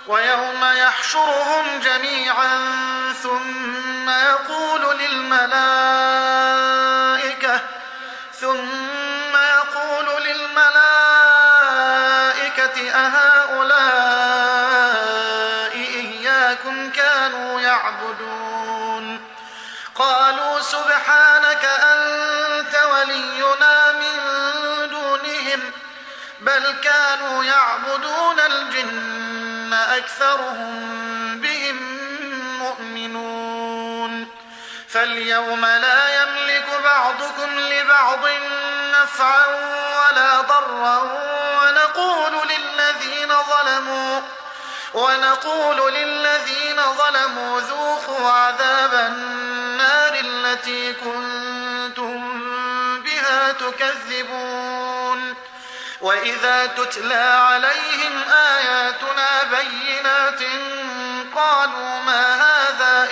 ويوم يحشرهم جميعا ثم يقول للملائكة أهؤلاء إياكم كانوا يعبدون قالوا سبحانك أنت ولينا من دونهم بل كانوا يعبدون الجن أكثرهم بهم مؤمنون فاليوم لا يملك بعضكم لبعض نفعا ولا ضرا ونقول للذين ظلموا ذوقوا عذاب النار التي كنتم بها تكذبون وإذا تتلى عليهم آياتنا بينات قالوا ما هذا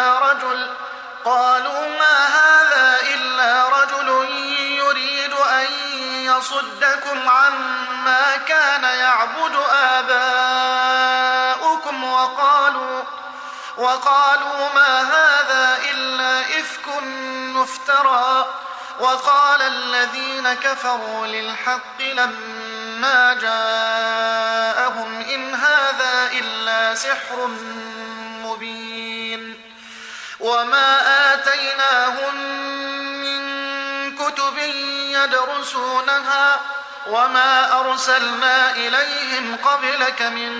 إلا رجل يريد أن يصدكم عما كان يعبد آباؤكم وقالوا ما هذا إلا إفك مفترى وقال الذين كفروا للحق لما جاءهم إن هذا إلا سحر مبين وما آتيناهم من كتب يدرسونها وما أرسلنا إليهم قبلك من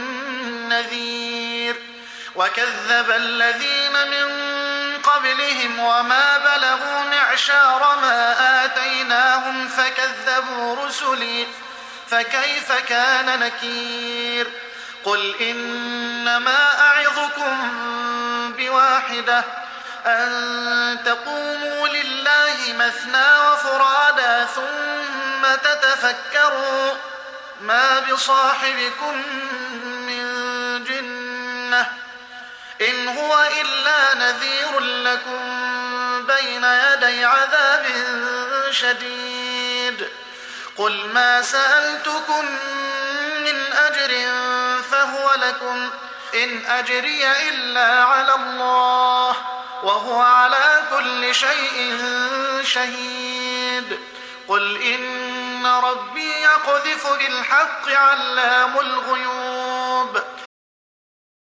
نذير وكذب الذين من قبلهم وما بلغوا معشار ما آتيناهم فكذبوا رسلي فكيف كان نكير قل إنما أعظكم بواحدة أن تقوموا لله مثنى وفرادا ثم تتفكروا ما بصاحبكم من جنة إن هو إلا نذير لكم بين يدي عذاب شديد قل ما سألتكم من أجر فهو لكم إن أجري إلا على الله وهو على كل شيء شهيد قل إن ربي يقذف بالحق علام الغيوب